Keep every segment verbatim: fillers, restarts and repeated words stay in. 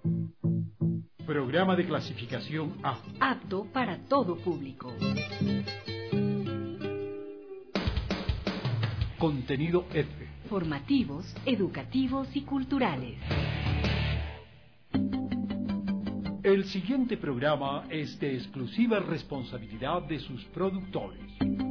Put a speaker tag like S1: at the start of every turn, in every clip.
S1: Programa de clasificación A.
S2: Apto para todo público.
S1: Contenido F.
S2: Formativos, educativos y culturales.
S1: El siguiente programa es de exclusiva responsabilidad de sus productores.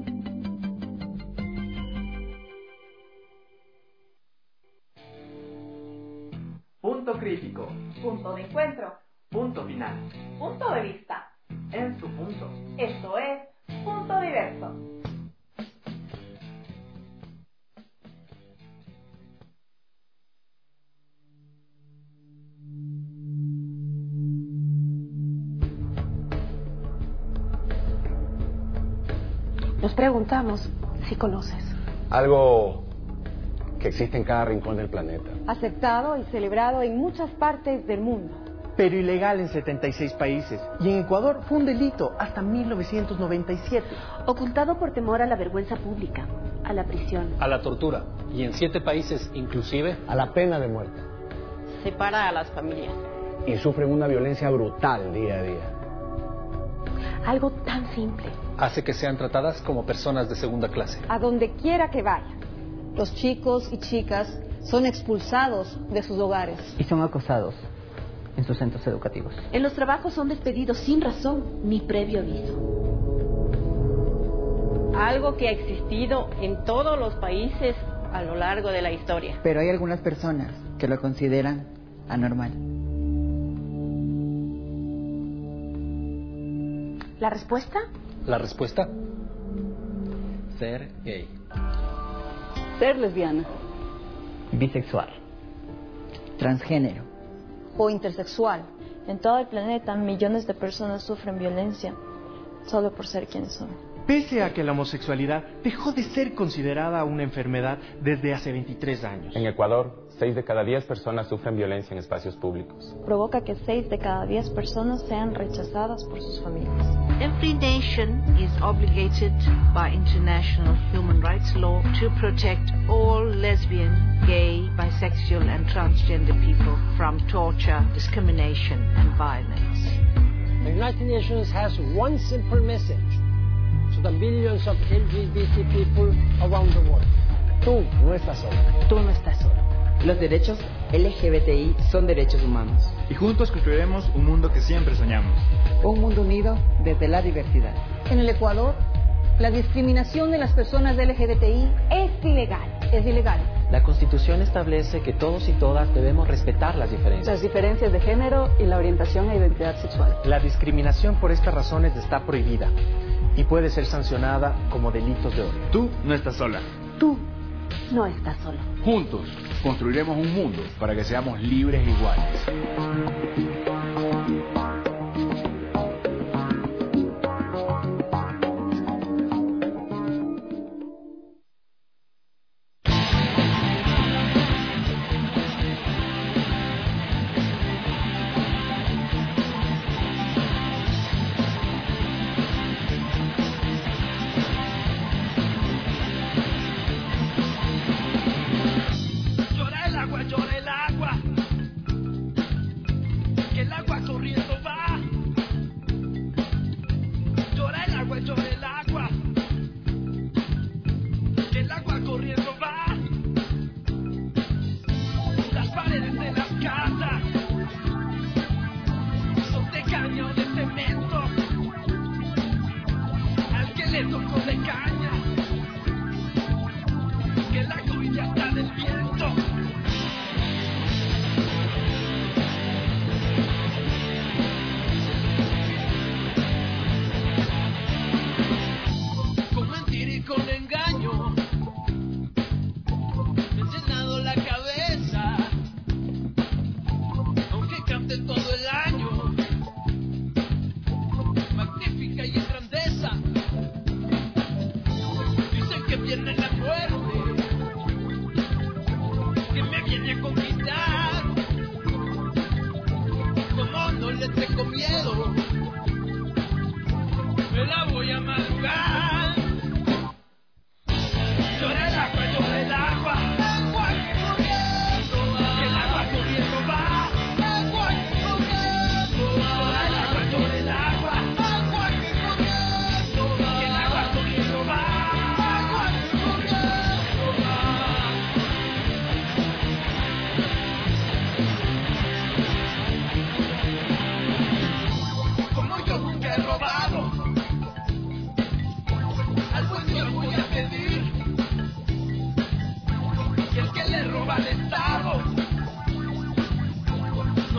S3: Punto crítico.
S4: Punto de encuentro.
S3: Punto final.
S4: Punto de vista.
S3: En su punto.
S4: Esto es Punto Diverso.
S5: Nos preguntamos si conoces.
S6: Algo que existe en cada rincón del planeta.
S5: Aceptado y celebrado en muchas partes del mundo.
S7: Pero ilegal en setenta y seis países. Y en Ecuador fue un delito hasta mil novecientos noventa y siete.
S8: Ocultado por temor a la vergüenza pública, a la prisión,
S9: a la tortura y en siete países inclusive
S6: a la pena de muerte.
S5: Separa a las familias.
S6: Y sufren una violencia brutal día a día.
S8: Algo tan simple
S9: hace que sean tratadas como personas de segunda clase.
S5: A donde quiera que vayan, los chicos y chicas son expulsados de sus hogares.
S10: Y son acosados en sus centros educativos.
S8: En los trabajos son despedidos sin razón ni previo aviso.
S5: Algo que ha existido en todos los países a lo largo de la historia.
S10: Pero hay algunas personas que lo consideran anormal.
S8: ¿La respuesta?
S9: ¿La respuesta? Ser gay.
S5: Ser lesbiana.
S10: Bisexual. Transgénero.
S5: O intersexual.
S11: En todo el planeta, millones de personas sufren violencia solo por ser quienes son.
S7: Pese a que la homosexualidad dejó de ser considerada una enfermedad desde hace veintitrés años.
S6: En Ecuador, seis de cada diez personas sufren violencia en espacios públicos.
S11: Provoca que seis de cada diez personas sean rechazadas por sus familias.
S12: Every nation is obligated by international human rights law to protect all lesbian, gay, bisexual and transgender people from torture, discrimination and violence.
S13: The United Nations has one simple message to the millions of L G B T people around the world. Tú no estás solo.
S10: Tú no estás solo. Los derechos L G B T I son derechos humanos.
S14: Y juntos construiremos un mundo que siempre soñamos.
S10: Un mundo unido desde la diversidad.
S5: En el Ecuador, la discriminación de las personas L G B T I es ilegal. Es ilegal.
S15: La Constitución establece que todos y todas debemos respetar las diferencias.
S5: Las diferencias de género y la orientación e identidad sexual.
S7: La discriminación por estas razones está prohibida y puede ser sancionada como delitos de odio.
S14: Tú no estás sola.
S8: Tú no estás solo.
S14: Juntos construiremos un mundo para que seamos libres e iguales.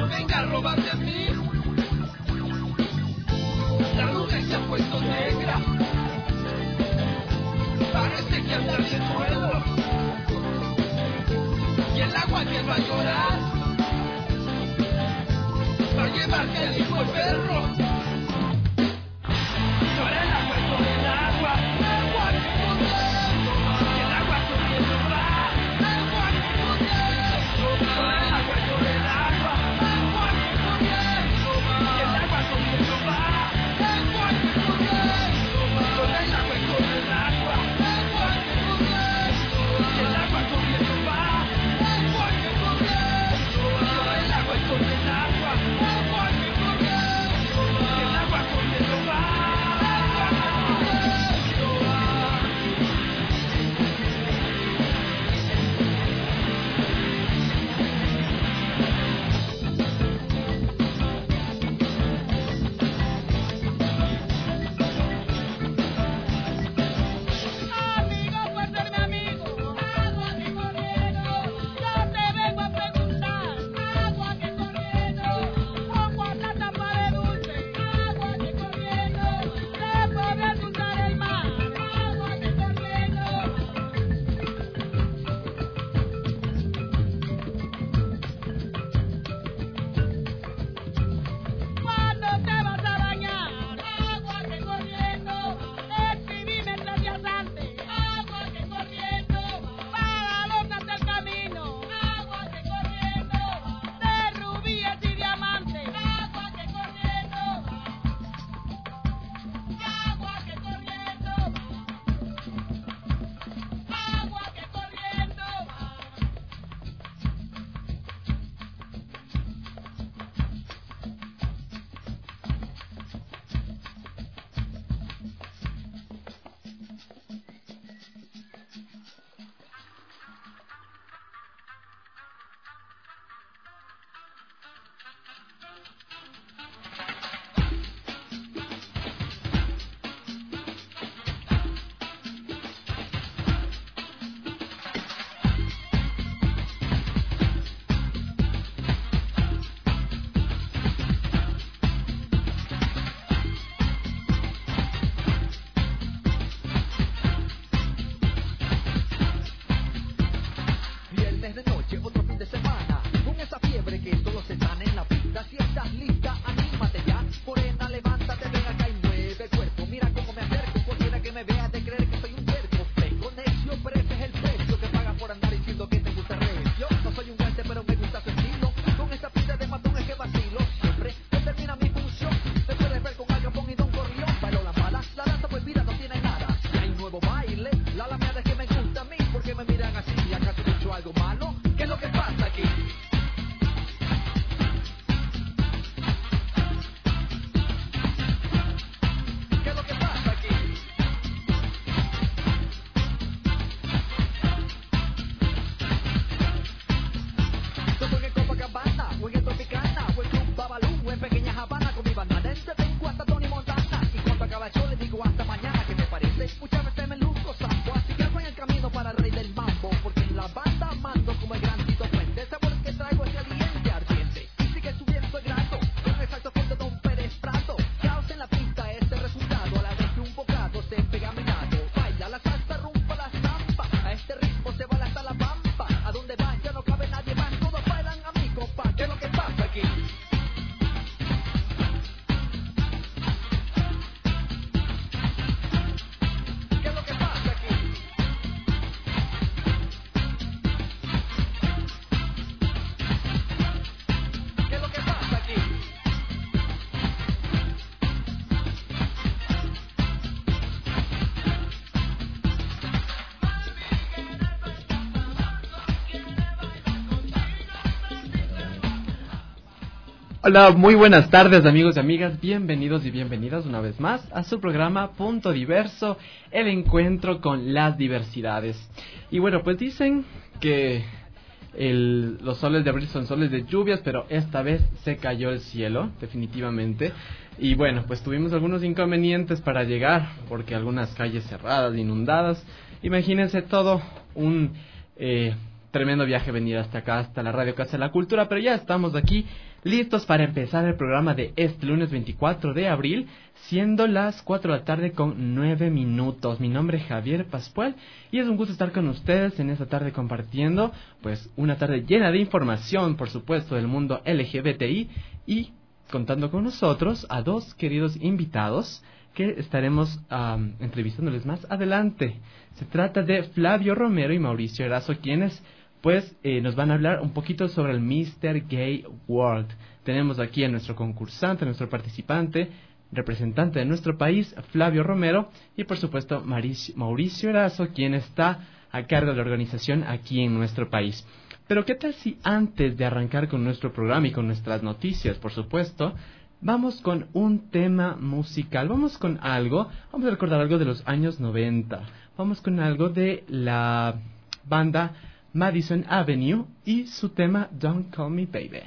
S16: no venga a robar de mí. La luna se ha puesto negra, parece que anda de nuevo, y el agua que va a llorar, va a llevarte el hijo el perro. Llora el agua sobre el agua, agua que corriendo, y el agua corriendo va, agua que corriendo. Llora el agua sobre el agua, agua que corriendo, y el agua corriendo va, agua que corriendo. Llora el agua sobre el agua, agua que corriendo, y el agua corriendo va, agua que corriendo. Llora el agua sobre el agua, agua que corriendo, y el agua corriendo va.
S17: Hola, muy buenas tardes amigos y amigas, bienvenidos y bienvenidas una vez más a su programa Punto Diverso, el encuentro con las diversidades. Y bueno, pues dicen que el, los soles de abril son soles de lluvias, pero esta vez se cayó el cielo, definitivamente. Y bueno, pues tuvimos algunos inconvenientes para llegar, porque algunas calles cerradas, inundadas. Imagínense todo un... Eh, tremendo viaje venir hasta acá, hasta la Radio Casa de la Cultura, pero ya estamos aquí listos para empezar el programa de este lunes veinticuatro de abril, siendo las cuatro de la tarde con nueve minutos. Mi nombre es Javier Pascual y es un gusto estar con ustedes en esta tarde compartiendo pues una tarde llena de información, por supuesto, del mundo L G B T I, y contando con nosotros a dos queridos invitados que estaremos um, entrevistándoles más adelante. Se trata de Flavio Romero y Mauricio Erazo, quienes pues eh, nos van a hablar un poquito sobre el mister Gay World. Tenemos aquí a nuestro concursante, a nuestro participante, representante de nuestro país, Flavio Romero, y por supuesto Mauricio, Mauricio Erazo, quien está a cargo de la organización aquí en nuestro país. Pero ¿qué tal si antes de arrancar con nuestro programa y con nuestras noticias, por supuesto, vamos con un tema musical? Vamos con algo, vamos a recordar algo de los años noventa. Vamos con algo de la banda Madison Avenue y su tema Don't Call Me Baby.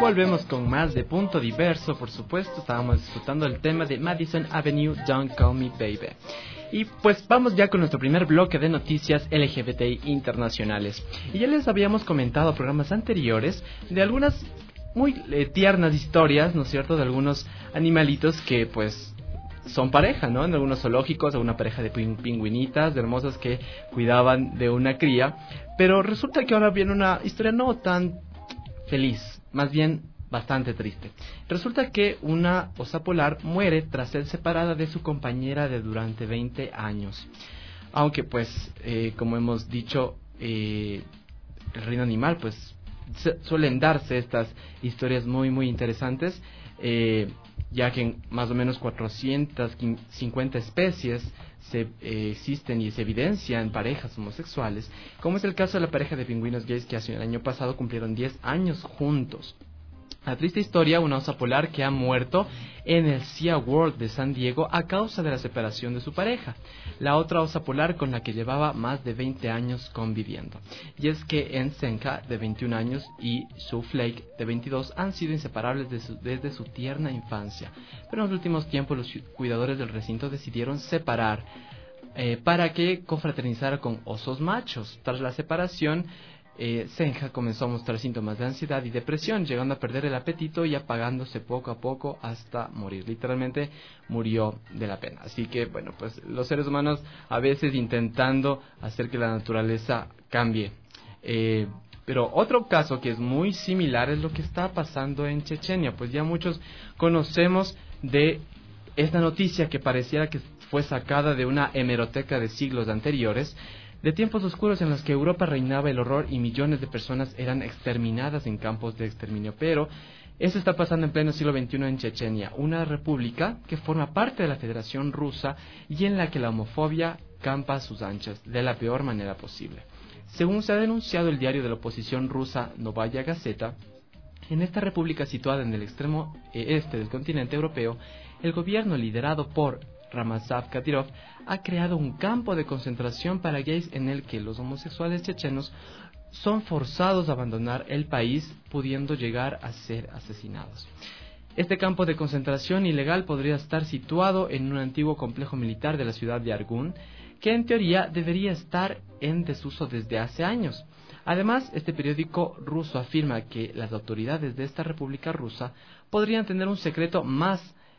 S17: Volvemos con más de Punto Diverso, por supuesto. Estábamos disfrutando el tema de Madison Avenue, Don't Call Me Baby. Y pues vamos ya con nuestro primer bloque de noticias L G B T I internacionales. Y ya les habíamos comentado en programas anteriores de algunas muy eh, tiernas historias, ¿no es cierto?, de algunos animalitos que pues son pareja, ¿no? En algunos zoológicos, una pareja de pingüinitas hermosas que cuidaban de una cría. Pero resulta que ahora viene una historia no tan feliz, más bien bastante triste. Resulta que una osa polar muere tras ser separada de su compañera de durante veinte años. Aunque pues, eh, como hemos dicho, eh, el reino animal, pues suelen darse estas historias muy muy interesantes, eh, ya que en más o menos cuatrocientas cincuenta especies se eh, existen y se evidencian parejas homosexuales, como es el caso de la pareja de pingüinos gays que hace el año pasado cumplieron diez años juntos. La triste historia, una osa polar que ha muerto en el SeaWorld de San Diego a causa de la separación de su pareja, la otra osa polar con la que llevaba más de veinte años conviviendo. Y es que Ensenka, de veintiún años, y Sue Flake, de veintidós, han sido inseparables de su, desde su tierna infancia. Pero en los últimos tiempos los cuidadores del recinto decidieron separar eh, para que confraternizara con osos machos. Tras la separación, Eh, Senja comenzó a mostrar síntomas de ansiedad y depresión, llegando a perder el apetito y apagándose poco a poco hasta morir. Literalmente murió de la pena. Así que, bueno, pues los seres humanos a veces intentando hacer que la naturaleza cambie. Eh, pero otro caso que es muy similar es lo que está pasando en Chechenia. Pues ya muchos conocemos de esta noticia que pareciera que fue sacada de una hemeroteca de siglos anteriores, de tiempos oscuros en los que Europa reinaba el horror y millones de personas eran exterminadas en campos de exterminio. Pero eso está pasando en pleno siglo veintiuno en Chechenia, una república que forma parte de la Federación Rusa y en la que la homofobia campa a sus anchas de la peor manera posible. Según se ha denunciado el diario de la oposición rusa Novaya Gazeta, en esta república situada en el extremo este del continente europeo, el gobierno liderado por Ramazan Kadyrov ha creado un campo de concentración para gays en el que los homosexuales chechenos son forzados a abandonar el país, pudiendo llegar a ser asesinados. Este campo de concentración ilegal podría estar situado en un antiguo complejo militar de la ciudad de Argun, que en teoría debería estar en desuso desde hace años. Además, este periódico ruso afirma que las autoridades de esta república rusa podrían tener un secreto más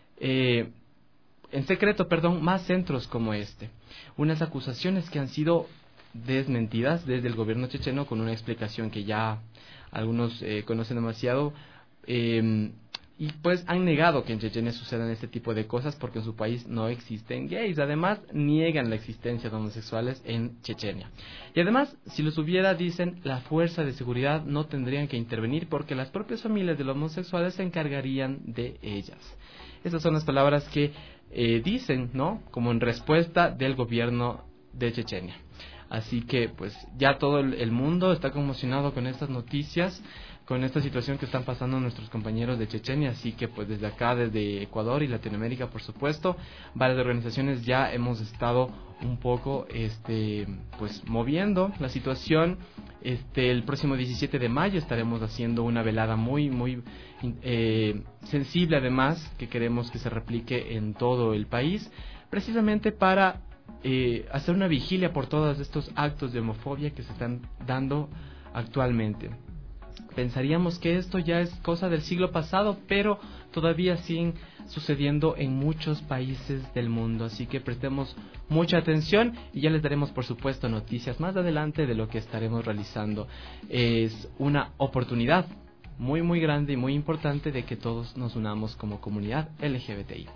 S17: eh, En secreto, perdón, más centros como este. Unas acusaciones que han sido desmentidas desde el gobierno checheno con una explicación que ya algunos eh, conocen demasiado. Eh, y pues han negado que en Chechenia sucedan este tipo de cosas porque en su país no existen gays. Además, niegan la existencia de homosexuales en Chechenia. Y además, si los hubiera, dicen, la fuerza de seguridad no tendrían que intervenir porque las propias familias de los homosexuales se encargarían de ellas. Esas son las palabras que Eh, dicen, ¿no?, como en respuesta del gobierno de Chechenia. Así que pues ya todo el, el mundo está conmocionado con estas noticias, con esta situación que están pasando nuestros compañeros de Chechenia. Así que pues desde acá, desde Ecuador y Latinoamérica, por supuesto, varias organizaciones ya hemos estado un poco este pues moviendo la situación. Este el próximo diecisiete de mayo estaremos haciendo una velada muy muy eh, sensible, además, que queremos que se replique en todo el país, precisamente para eh, hacer una vigilia por todos estos actos de homofobia que se están dando actualmente. Pensaríamos que esto ya es cosa del siglo pasado, pero todavía siguen sucediendo en muchos países del mundo. Así que prestemos mucha atención y ya les daremos, por supuesto, noticias más adelante de lo que estaremos realizando. Es una oportunidad muy muy grande y muy importante de que todos nos unamos como comunidad L G B T I.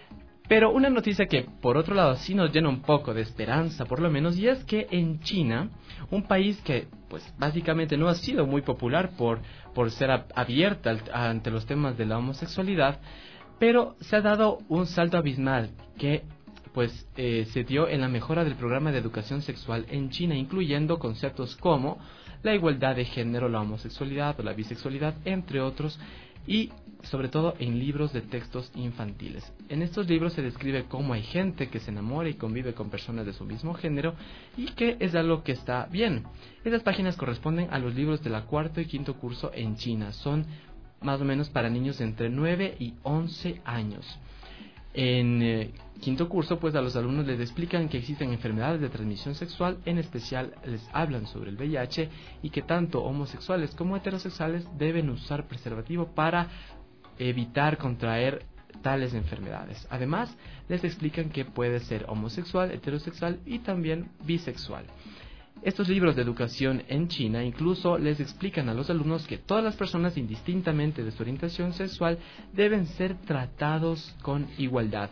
S17: Pero una noticia que, por otro lado, sí nos llena un poco de esperanza, por lo menos, y es que en China, un país que, pues, básicamente no ha sido muy popular por, por ser abierta ante los temas de la homosexualidad, pero se ha dado un salto abismal que, pues, eh, se dio en la mejora del programa de educación sexual en China, incluyendo conceptos como la igualdad de género, la homosexualidad o la bisexualidad, entre otros, y sobre todo en libros de textos infantiles. En estos libros se describe cómo hay gente que se enamora y convive con personas de su mismo género y que es algo que está bien. Estas páginas corresponden a los libros de la cuarto y quinto curso en China. Son más o menos para niños entre nueve y once años. En eh, quinto curso, pues a los alumnos les explican que existen enfermedades de transmisión sexual, en especial les hablan sobre el V I H y que tanto homosexuales como heterosexuales deben usar preservativo para evitar contraer tales enfermedades. Además, les explican que puede ser homosexual, heterosexual y también bisexual. Estos libros de educación en China incluso les explican a los alumnos que todas las personas, indistintamente de su orientación sexual, deben ser tratados con igualdad.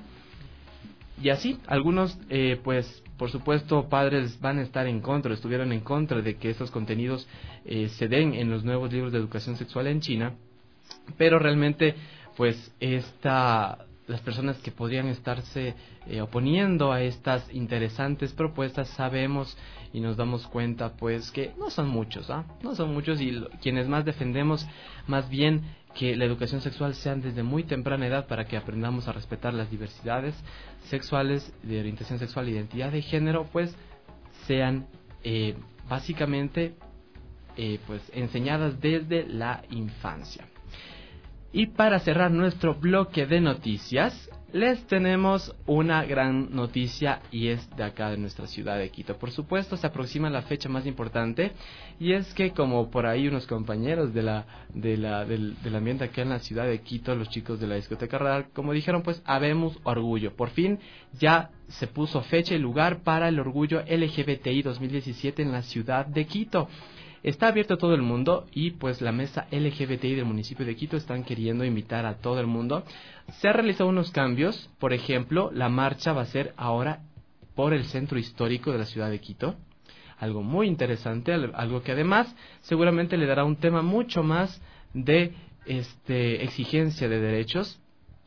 S17: Y así, algunos, eh, pues, por supuesto, padres van a estar en contra, estuvieron en contra de que estos contenidos eh, se den en los nuevos libros de educación sexual en China, pero realmente, pues, esta... las personas que podrían estarse eh, oponiendo a estas interesantes propuestas, sabemos y nos damos cuenta pues que no son muchos, ¿ah? No son muchos y lo, quienes más defendemos más bien que la educación sexual sea desde muy temprana edad para que aprendamos a respetar las diversidades sexuales, de orientación sexual, identidad de género, pues sean eh, básicamente eh, pues enseñadas desde la infancia. Y para cerrar nuestro bloque de noticias, les tenemos una gran noticia y es de acá de nuestra ciudad de Quito. Por supuesto, se aproxima la fecha más importante y es que, como por ahí unos compañeros de la, de la, del, del ambiente acá en la ciudad de Quito, los chicos de la discoteca Radar, como dijeron, pues habemos orgullo. Por fin ya se puso fecha y lugar para el orgullo L G B T I dos mil diecisiete en la ciudad de Quito. Está abierto a todo el mundo y pues la mesa L G B T I del municipio de Quito están queriendo invitar a todo el mundo. Se han realizado unos cambios, por ejemplo, la marcha va a ser ahora por el centro histórico de la ciudad de Quito. Algo muy interesante, algo que además seguramente le dará un tema mucho más de este, exigencia de derechos.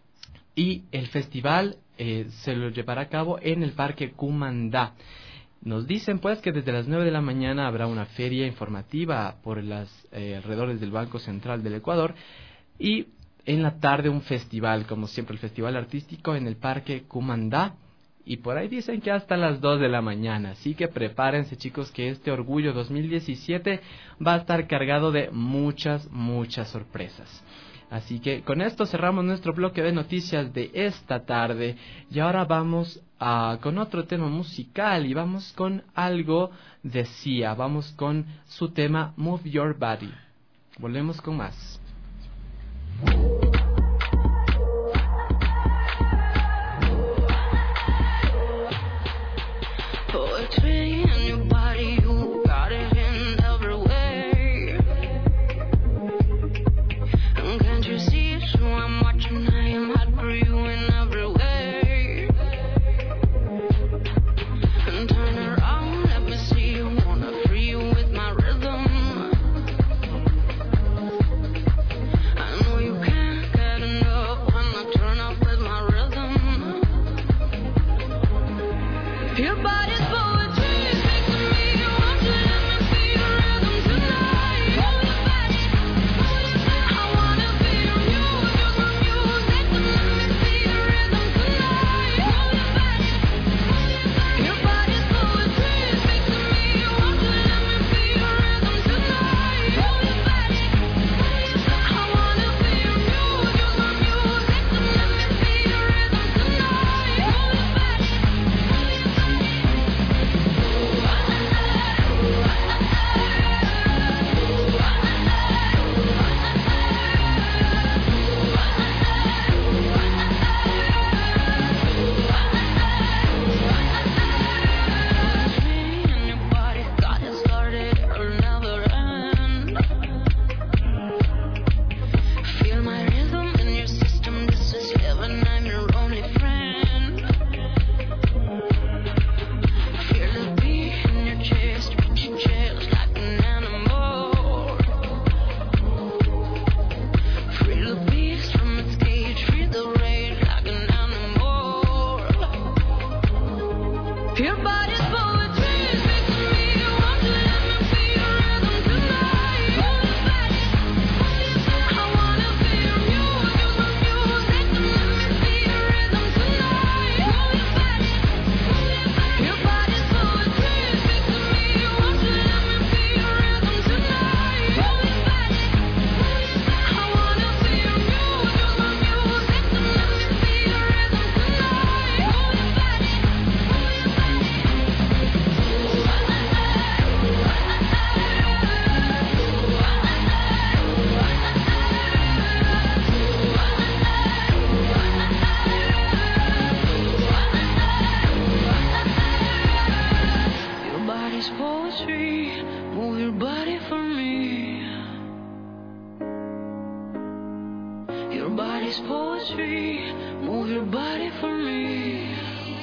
S17: Y el festival eh, se lo llevará a cabo en el Parque Cumandá. Nos dicen pues que desde las nueve de la mañana habrá una feria informativa por las eh, alrededores del Banco Central del Ecuador y en la tarde un festival, como siempre el festival artístico en el Parque Cumandá, y por ahí dicen que hasta las dos de la mañana, así que prepárense chicos que este Orgullo dos mil diecisiete va a estar cargado de muchas, muchas sorpresas. Así que con esto cerramos nuestro bloque de noticias de esta tarde y ahora vamos a, con otro tema musical y vamos con algo de Sia, vamos con su tema Move Your Body. Volvemos con más.
S16: Poetry in your body, you got it in everywhere. And can't you see it? So I'm watching, I am hot for you in everywhere. And turn around, let me see you, wanna free you with my rhythm. I know you can't get enough when I turn up with my rhythm. Your body's poetry. body's poetry. Move your body for me. Your body's poetry. Move your body for me.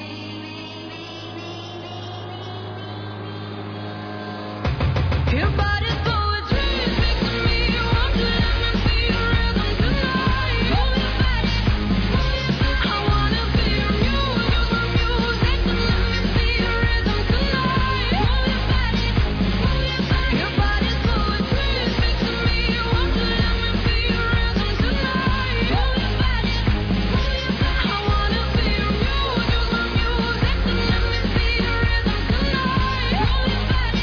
S16: Your body's poetry. Speak to me. You want to let me see your rhythm tonight. Move your body. I wanna feel your music, your music. So let me see your rhythm tonight. Move your body. Your body's poetry. Speak to me. You want to let me see your rhythm tonight. Move your body. I wanna feel your music, your music. So let me see your rhythm tonight. Move your body.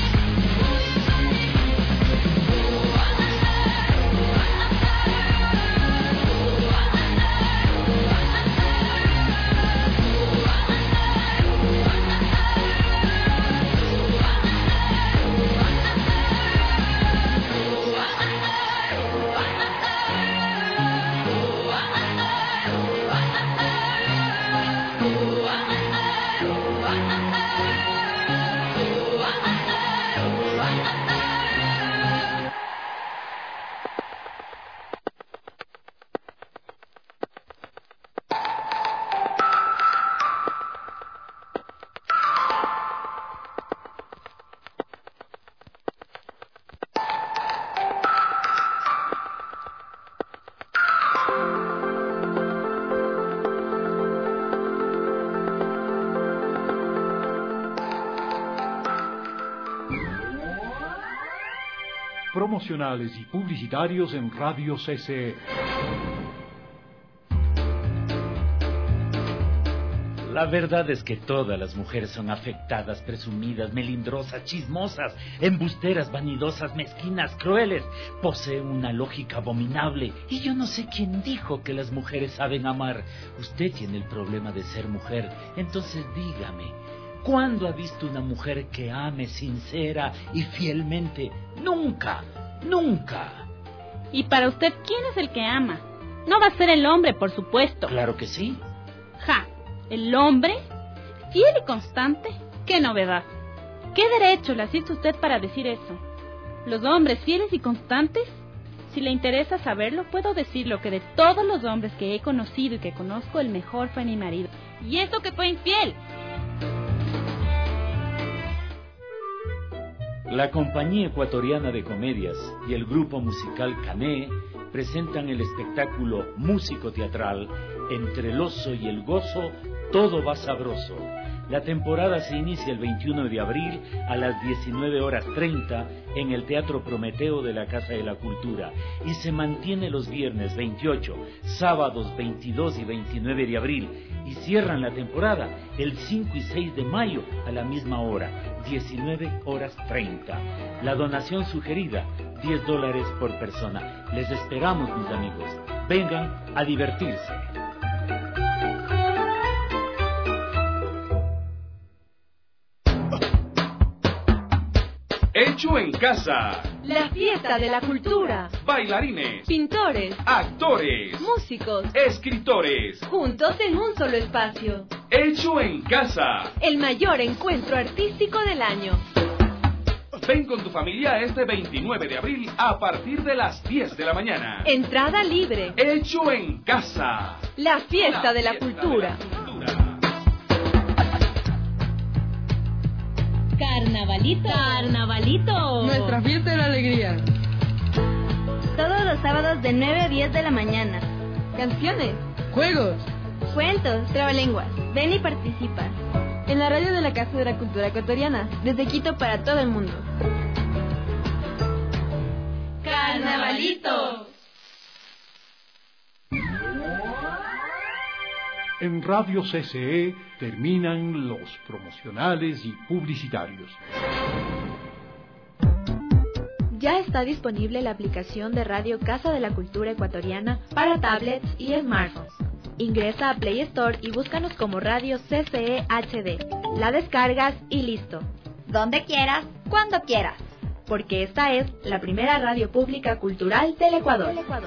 S1: Promocionales y publicitarios en Radio C C E.
S18: La verdad es que todas las mujeres son afectadas, presumidas, melindrosas, chismosas, embusteras, vanidosas, mezquinas, crueles. Poseen una lógica abominable. Y yo no sé quién dijo que las mujeres saben amar. Usted tiene el problema de ser mujer. Entonces dígame, ¿cuándo ha visto una mujer que ame sincera y fielmente? Nunca, nunca.
S19: Y para usted, ¿quién es el que ama? No va a ser el hombre, por supuesto.
S18: Claro que sí.
S19: Ja. ¿El hombre? ¿Fiel y constante? ¡Qué novedad! ¿Qué derecho le asiste usted para decir eso? ¿Los hombres fieles y constantes? Si le interesa saberlo, puedo decirlo que de todos los hombres que he conocido y que conozco, el mejor fue mi marido. ¿Y eso que fue infiel?
S18: La Compañía Ecuatoriana de Comedias y el grupo musical Cané presentan el espectáculo músico-teatral Entre el oso y el gozo, todo va sabroso. La temporada se inicia el veintiuno de abril a las diecinueve horas treinta en el Teatro Prometeo de la Casa de la Cultura y se mantiene los viernes veintiocho, sábados veintidós y veintinueve de abril y cierran la temporada el cinco y seis de mayo a la misma hora, diecinueve horas treinta. La donación sugerida, diez dólares por persona. Les esperamos, mis amigos. Vengan a divertirse.
S20: Hecho en casa.
S21: La fiesta de la cultura.
S20: Bailarines,
S21: pintores,
S20: actores,
S21: músicos,
S20: escritores,
S21: juntos en un solo espacio.
S20: Hecho en casa.
S21: El mayor encuentro artístico del año.
S20: Ven con tu familia este veintinueve de abril a partir de las diez de la mañana.
S21: Entrada libre.
S20: Hecho en casa.
S21: La fiesta, la de, la fiesta cultura. de la cultura.
S19: Carnavalito.
S21: Carnavalito.
S22: Nuestra fiesta de la alegría.
S23: Todos los sábados de nueve a diez de la mañana.
S22: Canciones. Juegos.
S23: Cuentos. Trabalenguas. Ven y participa.
S21: En la radio de la Casa de la Cultura Ecuatoriana. Desde Quito para todo el mundo.
S19: Carnavalito.
S1: En Radio C C E terminan los promocionales y publicitarios.
S24: Ya está disponible la aplicación de Radio Casa de la Cultura Ecuatoriana para tablets y smartphones. Ingresa a Play Store y búscanos como Radio C C E H D. La descargas y listo.
S23: Donde quieras, cuando quieras.
S24: Porque esta es la primera radio pública cultural del Ecuador. Del Ecuador.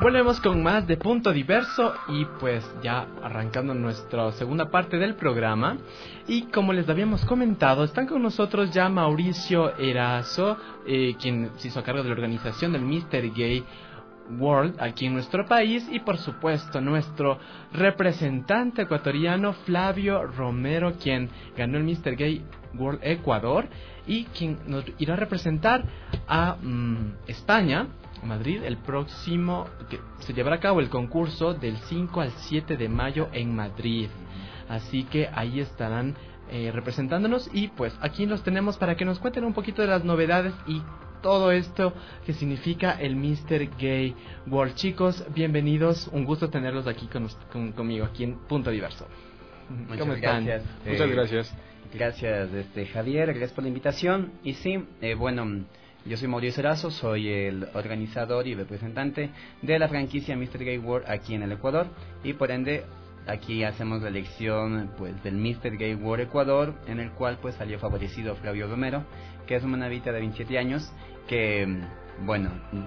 S17: Volvemos con más de Punto Diverso y pues ya arrancando nuestra segunda parte del programa. Y como les habíamos comentado, están con nosotros ya Mauricio Erazo, eh, quien se hizo cargo de la organización del míster Gay World aquí en nuestro país, y por supuesto nuestro representante ecuatoriano Flavio Romero, quien ganó el míster Gay World Ecuador y quien nos irá a representar a um, España, Madrid, el próximo, que se llevará a cabo el concurso del cinco al siete de mayo en Madrid. Así que ahí estarán eh, representándonos, y pues aquí los tenemos para que nos cuenten un poquito de las novedades y todo esto que significa el míster Gay World. Chicos, bienvenidos, un gusto tenerlos aquí con, con, conmigo, aquí en Punto Diverso.
S2: Muchas
S17: ¿Cómo están?
S2: Gracias.
S14: Muchas
S2: eh,
S14: gracias.
S2: Gracias, este, Javier, gracias por la invitación. Y sí, eh, bueno, yo soy Mauricio Erazo, soy el organizador y representante de la franquicia míster Gay World aquí en el Ecuador, y por ende aquí hacemos la elección pues del míster Gay World Ecuador, en el cual pues salió favorecido Flavio Romero, que es una navita de veintisiete años que, bueno,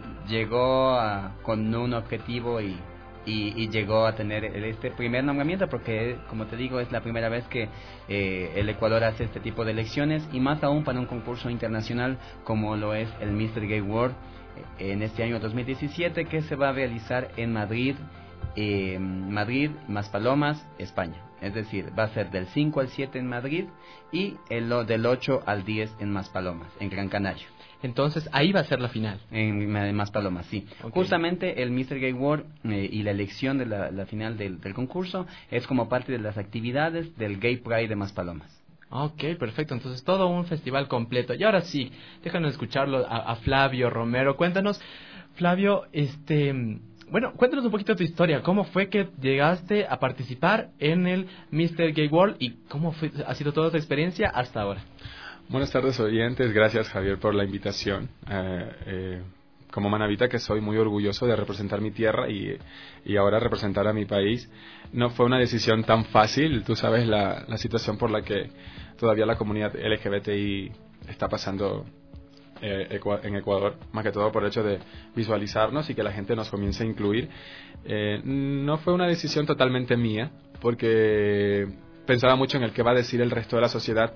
S2: llegó a, con un objetivo y, y, y llegó a tener este primer nombramiento, porque como te digo es la primera vez que eh, el Ecuador hace este tipo de elecciones, y más aún para un concurso internacional como lo es el míster Gay World eh, en este año dos mil diecisiete, que se va a realizar en Madrid, eh, Madrid, Maspalomas, España. Es decir, va a ser del cinco al siete en Madrid y el, del ocho al diez en Maspalomas, en Gran Canaria.
S17: Entonces ahí va a ser la final.
S2: En, en Maspalomas, sí. Okay. Justamente el míster Gay World eh, y la elección de la, la final del, del concurso es como parte de las actividades del Gay Pride de Maspalomas.
S17: Ok, perfecto. Entonces todo un festival completo. Y ahora sí, déjanos escucharlo a, a Flavio Romero. Cuéntanos, Flavio, este... Bueno, cuéntanos un poquito tu historia. ¿Cómo fue que llegaste a participar en el míster Gay World y cómo fue, ha sido toda tu experiencia hasta ahora?
S3: Buenas tardes, oyentes. Gracias, Javier, por la invitación. Eh, eh, como manabita, que soy muy orgulloso de representar mi tierra y, y ahora representar a mi país. No fue una decisión tan fácil. Tú sabes la, la situación por la que todavía la comunidad L G B T I está pasando Eh, en Ecuador, más que todo por el hecho de visualizarnos y que la gente nos comience a incluir. Eh, no fue una decisión totalmente mía, porque pensaba mucho en el que va a decir el resto de la sociedad,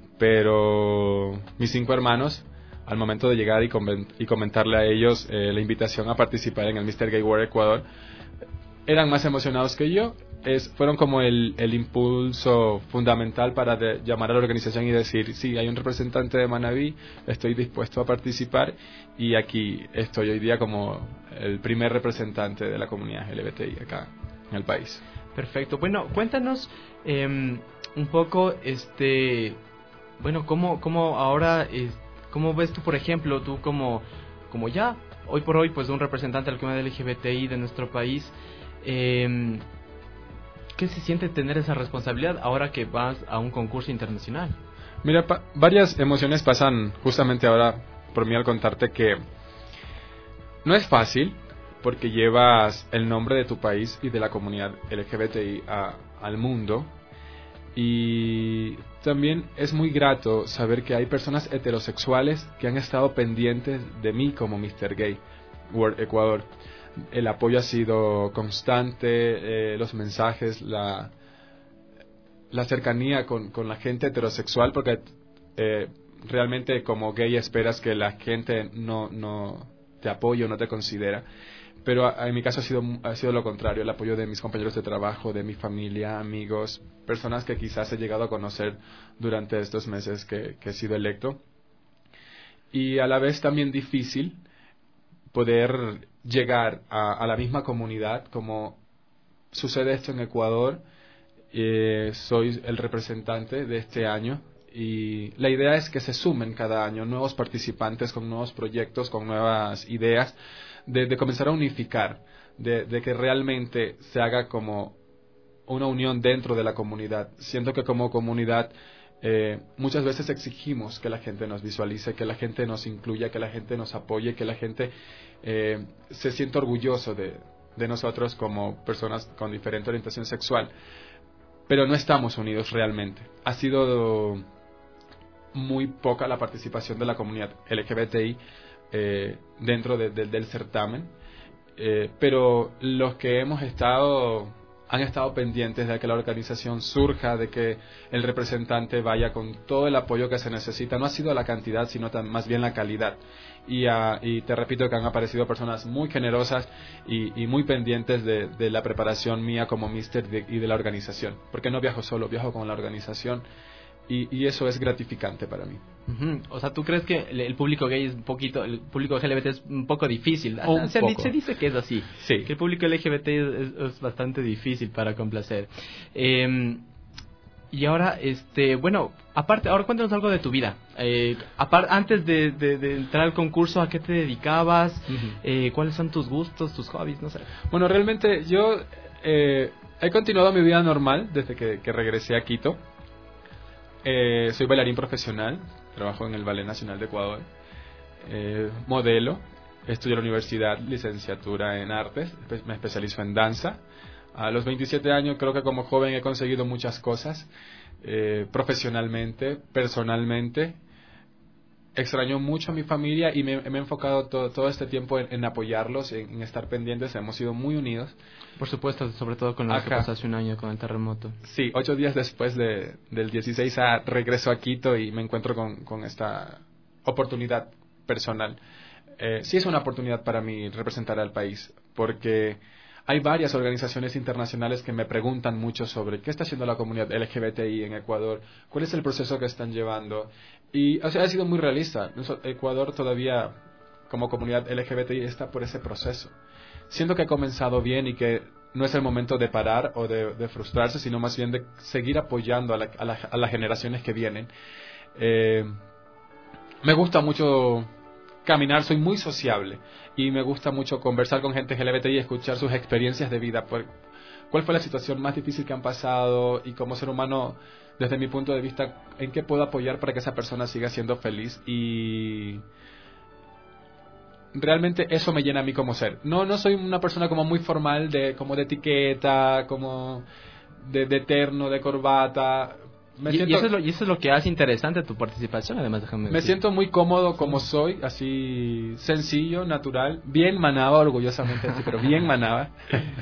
S3: pero mis cinco hermanos, al momento de llegar y, coment- y comentarle a ellos eh, la invitación a participar en el míster Gay World Ecuador, eran más emocionados que yo. Es, fueron como el, el impulso fundamental para de, llamar a la organización y decir, sí, hay un representante de Manabí, estoy dispuesto a participar, y aquí estoy hoy día como el primer representante de la comunidad L G B T I acá en el país.
S17: Perfecto. Bueno, cuéntanos eh, un poco, este, bueno, cómo, cómo ahora, eh, cómo ves tú, por ejemplo, tú como, como ya, hoy por hoy, pues un representante de la comunidad L G B T I de nuestro país, eh, ¿qué se siente tener esa responsabilidad ahora que vas a un concurso internacional?
S3: Mira, pa- varias emociones pasan justamente ahora por mí al contarte que no es fácil, porque llevas el nombre de tu país y de la comunidad L G B T I a, al mundo, y también es muy grato saber que hay personas heterosexuales que han estado pendientes de mí como míster Gay World Ecuador. El apoyo ha sido constante, eh, los mensajes, la, la cercanía con, con la gente heterosexual, porque eh, realmente como gay esperas que la gente no, no te apoye o no te considera, pero a, en mi caso ha sido, ha sido lo contrario, el apoyo de mis compañeros de trabajo, de mi familia, amigos, personas que quizás he llegado a conocer durante estos meses que, que he sido electo, y a la vez también difícil poder llegar a, a la misma comunidad, como sucede esto en Ecuador. Eh, soy el representante de este año, y la idea es que se sumen cada año nuevos participantes con nuevos proyectos, con nuevas ideas, de, de comenzar a unificar, de, de que realmente se haga como una unión dentro de la comunidad. Siento que como comunidad Eh, muchas veces exigimos que la gente nos visualice, que la gente nos incluya, que la gente nos apoye, que la gente eh, se sienta orgulloso de, de nosotros como personas con diferente orientación sexual, pero no estamos unidos realmente. Ha sido muy poca la participación de la comunidad L G B T I eh, dentro de, de, del certamen. eh, pero los que hemos estado han estado pendientes de que la organización surja, de que el representante vaya con todo el apoyo que se necesita. No ha sido la cantidad, sino tan, más bien la calidad. Y, uh, y te repito que han aparecido personas muy generosas y, y muy pendientes de, de la preparación mía como míster de, y de la organización. Porque no viajo solo, viajo con la organización. Y, y eso es gratificante para mí.
S17: Uh-huh. O sea, ¿tú crees que el, el público gay es un poquito, el público L G B T es un poco difícil?
S3: Un
S17: se,
S3: poco.
S17: se dice que es así,
S3: sí.
S17: Que el público L G B T es, es, es bastante difícil para complacer. Eh, y ahora, este, bueno, aparte, ahora cuéntanos algo de tu vida. Eh, apar, antes de, de, de entrar al concurso, ¿a qué te dedicabas? Uh-huh. eh, ¿Cuáles son tus gustos, tus hobbies? No sé.
S3: Bueno, realmente yo eh, he continuado mi vida normal desde que, que regresé a Quito. Eh, soy bailarín profesional, trabajo en el Ballet Nacional de Ecuador, eh, modelo, estudio en la universidad, licenciatura en artes, me especializo en danza. A los veintisiete años creo que como joven he conseguido muchas cosas, eh, profesionalmente, personalmente. Extraño mucho a mi familia y me, me he enfocado todo, todo este tiempo en, en apoyarlos, en, en estar pendientes. Hemos sido muy unidos.
S17: Por supuesto, sobre todo con lo Ajá. que pasó hace un año con el terremoto.
S3: Sí, ocho días después de, del dieciséis A regreso a Quito y me encuentro con, con esta oportunidad personal. Eh, sí es una oportunidad para mí representar al país, porque hay varias organizaciones internacionales que me preguntan mucho sobre qué está haciendo la comunidad L G B T I en Ecuador, cuál es el proceso que están llevando. Y o sea, ha sido muy realista. Ecuador todavía, como comunidad L G B T I, está por ese proceso. Siento que ha comenzado bien y que no es el momento de parar o de, de frustrarse, sino más bien de seguir apoyando a, la, a, la, a las generaciones que vienen. Eh, me gusta mucho caminar, soy muy sociable y me gusta mucho conversar con gente L G B T I y escuchar sus experiencias de vida. ¿Cuál fue la situación más difícil que han pasado? Y como ser humano, desde mi punto de vista, ¿en qué puedo apoyar para que esa persona siga siendo feliz? Y realmente eso me llena a mí como ser. No, no soy una persona como muy formal, de como de etiqueta, como de, de terno, de corbata.
S17: Me y, siento, y, eso es lo, y eso es lo que hace interesante tu participación, además, déjame decir.
S3: Me siento muy cómodo como soy, así sencillo, natural, bien manaba, orgullosamente, así, pero bien manaba.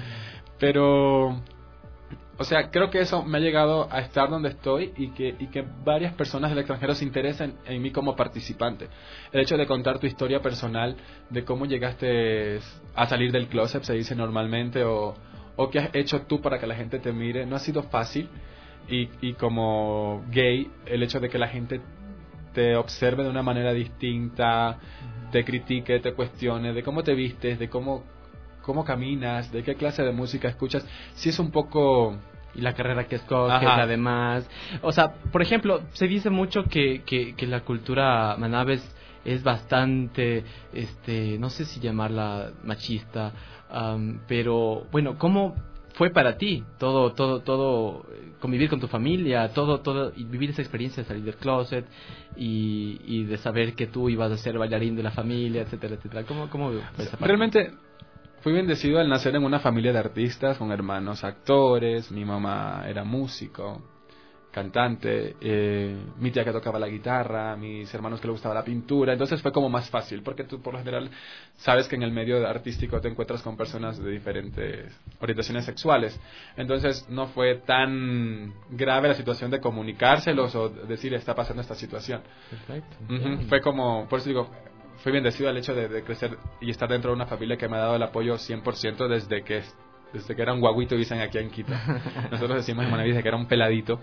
S3: Pero, o sea, creo que eso me ha llegado a estar donde estoy y que, y que varias personas del extranjero se interesan en mí como participante. El hecho de contar tu historia personal, de cómo llegaste a salir del closet, se dice normalmente, o, o qué has hecho tú para que la gente te mire, no ha sido fácil. Y, y como gay, el hecho de que la gente te observe de una manera distinta, te critique, te cuestione, de cómo te vistes, de cómo, cómo caminas, de qué clase de música escuchas, sí es un poco...
S17: Y la carrera que escoges, además. O sea, por ejemplo, se dice mucho que, que, que la cultura manaba es, es bastante, este, no sé si llamarla machista, um, pero bueno, ¿cómo fue para ti todo, todo, todo, convivir con tu familia, todo, todo, y vivir esa experiencia de salir del closet y, y de saber que tú ibas a ser bailarín de la familia, etcétera, etcétera? ¿Cómo, cómo fue esa parte?
S3: Realmente fui bendecido al nacer en una familia de artistas, con hermanos actores. Mi mamá era músico, cantante, eh, mi tía que tocaba la guitarra, mis hermanos que le gustaba la pintura. Entonces fue como más fácil, porque tú por lo general sabes que en el medio artístico te encuentras con personas de diferentes orientaciones sexuales. Entonces no fue tan grave la situación de comunicárselos o decir está pasando esta situación.
S17: Perfecto.
S3: Uh-huh. Fue como, por eso digo, fui bendecido al hecho de, de crecer y estar dentro de una familia que me ha dado el apoyo cien por ciento desde que, desde que era un guaguito, dicen aquí en Quito. Nosotros decimos en Manaví que era un peladito.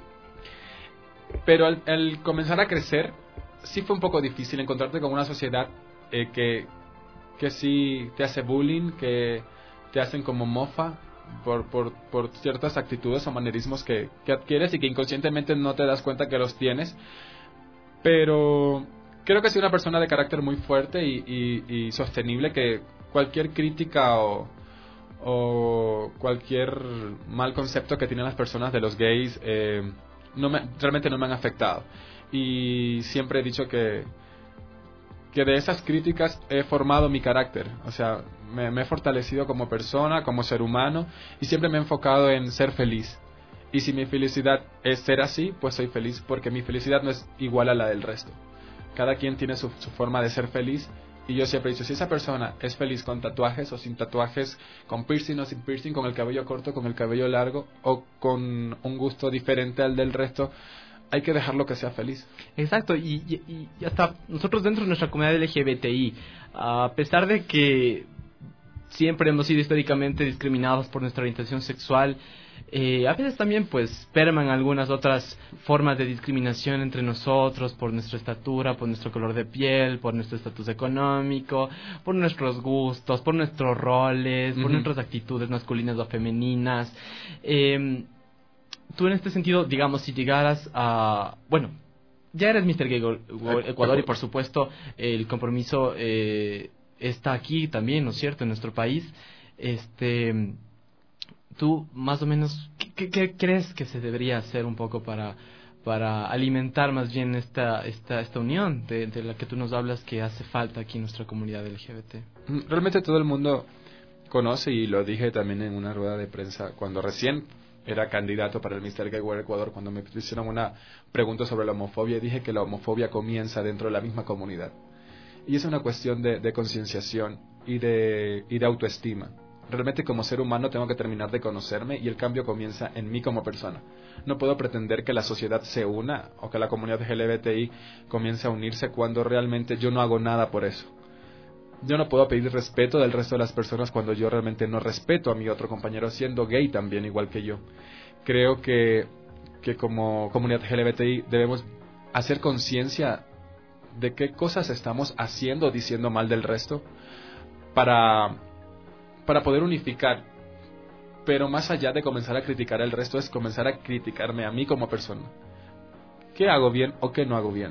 S3: Pero al, al comenzar a crecer, sí fue un poco difícil encontrarte con una sociedad eh, que, que sí te hace bullying, que te hacen como mofa por, por, por ciertas actitudes o manerismos que, que adquieres y que inconscientemente no te das cuenta que los tienes. Pero creo que soy una persona de carácter muy fuerte y, y, y sostenible, que cualquier crítica o, o cualquier mal concepto que tienen las personas de los gays... Eh, No me, realmente no me han afectado. Y siempre he dicho que que de esas críticas he formado mi carácter. O sea, me, me he fortalecido como persona, como ser humano, y siempre me he enfocado en ser feliz. Y si mi felicidad es ser así, pues soy feliz, porque mi felicidad no es igual a la del resto. Cada quien tiene su, su forma de ser feliz, Y yo siempre he dicho, si esa persona es feliz con tatuajes o sin tatuajes, con piercing o sin piercing, con el cabello corto, con el cabello largo o con un gusto diferente al del resto, hay que dejarlo que sea feliz.
S17: Exacto, y, y, y hasta nosotros dentro de nuestra comunidad L G B T I, a pesar de que siempre hemos sido históricamente discriminados por nuestra orientación sexual, eh, a veces también pues perman algunas otras formas de discriminación entre nosotros por nuestra estatura, por nuestro color de piel, por nuestro estatus económico, por nuestros gustos, por nuestros roles, uh-huh. por nuestras actitudes masculinas o femeninas. Eh, tú en este sentido, digamos, si llegaras a... bueno, ya eres mister Gay Ecuador y por supuesto el compromiso eh, está aquí también, ¿no es cierto?, en nuestro país. Este... Tú, más o menos, ¿qué, qué crees que se debería hacer un poco para, para alimentar más bien esta, esta, esta unión de, de la que tú nos hablas que hace falta aquí en nuestra comunidad L G B T?
S3: Realmente todo el mundo conoce, y lo dije también en una rueda de prensa cuando recién era candidato para el mister Gay World Ecuador, cuando me hicieron una pregunta sobre la homofobia, dije que la homofobia comienza dentro de la misma comunidad. Y es una cuestión de, de concienciación y de, y de autoestima. Realmente como ser humano tengo que terminar de conocerme y el cambio comienza en mí como persona. No puedo pretender que la sociedad se una o que la comunidad L G B T I comience a unirse cuando realmente yo no hago nada por eso. Yo no puedo pedir respeto del resto de las personas cuando yo realmente no respeto a mi otro compañero siendo gay también igual que yo. Creo que, que como comunidad L G B T I debemos hacer conciencia de qué cosas estamos haciendo o diciendo mal del resto para... para poder unificar, pero más allá de comenzar a criticar al resto es comenzar a criticarme a mí como persona. ¿Qué hago bien o qué no hago bien?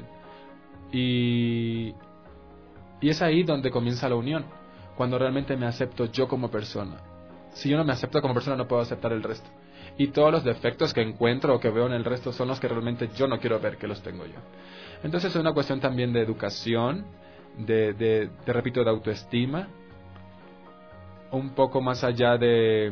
S3: Y, y es ahí donde comienza la unión, cuando realmente me acepto yo como persona. Si yo no me acepto como persona no puedo aceptar el resto. Y todos los defectos que encuentro o que veo en el resto son los que realmente yo no quiero ver que los tengo yo. Entonces es una cuestión también de educación, de, de, de repito, de autoestima, un poco más allá de...